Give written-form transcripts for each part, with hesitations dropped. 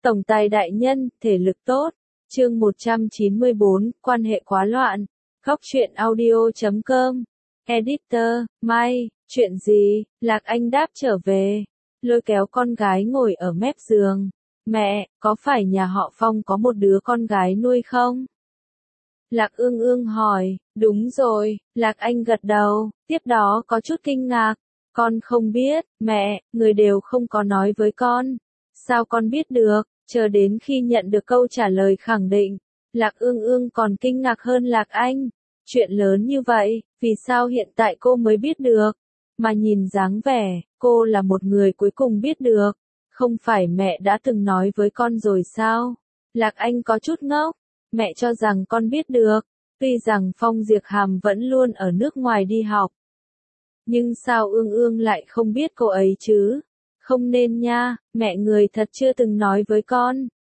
Tổng tài đại nhân, thể lực tốt. Chương 194, quan hệ quá loạn. Góc truyện audio.com. Editor, May, chuyện gì? Lạc Anh đáp trở về. Lôi kéo con gái ngồi ở mép giường. Mẹ, có phải nhà họ Phong có một đứa con gái nuôi không? Lạc Ương Ương hỏi. Đúng rồi, Lạc Anh gật đầu, tiếp đó có chút kinh ngạc. Con không biết, mẹ, người đều không có nói với con. Sao con biết được? Chờ đến khi nhận được câu trả lời khẳng định, Lạc Ương Ương còn kinh ngạc hơn Lạc Anh. Chuyện lớn như vậy, vì sao hiện tại cô mới biết được? Mà nhìn dáng vẻ, cô là một người cuối cùng biết được. Không phải mẹ đã từng nói với con rồi sao? Lạc Anh có chút ngốc. Mẹ cho rằng con biết được. Tuy rằng Phong Diệp Hàm vẫn luôn ở nước ngoài đi học. Nhưng sao Ương Ương lại không biết cô ấy chứ? Không nên nha, mẹ người thật chưa từng nói với con.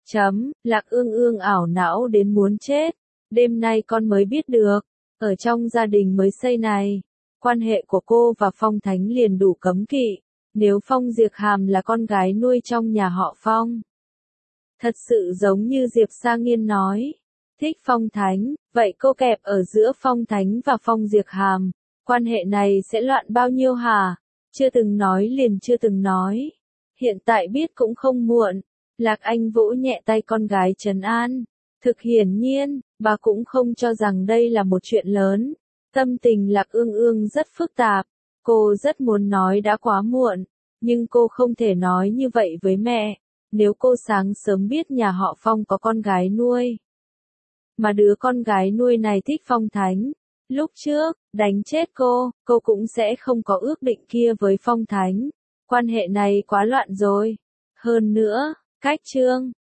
Lạc Ương Ương ảo não đến muốn chết. Đêm nay con mới biết được. Ở trong gia đình mới xây này, quan hệ của cô và Phong Thánh liền đủ cấm kỵ. Nếu Phong Diệp Hàm là con gái nuôi trong nhà họ Phong. Thật sự giống như Diệp Sa Nghiên nói. Thích Phong Thánh, vậy cô kẹp ở giữa Phong Thánh và Phong Diệp Hàm. Quan hệ này sẽ loạn bao nhiêu hả? Chưa từng nói liền chưa từng nói. Hiện tại biết cũng không muộn. Lạc Anh vỗ nhẹ tay con gái trấn an. Thực hiển nhiên, bà cũng không cho rằng đây là một chuyện lớn. Tâm tình Lạc Ương Ương rất phức tạp. Cô rất muốn nói đã quá muộn. Nhưng cô không thể nói như vậy với mẹ. Nếu cô sáng sớm biết nhà họ Phong có con gái nuôi. Mà đứa con gái nuôi này thích Phong Thánh. Lúc trước, đánh chết cô cũng sẽ không có ước định kia với Phong Thánh. Quan hệ này quá loạn rồi. Hơn nữa, cách chương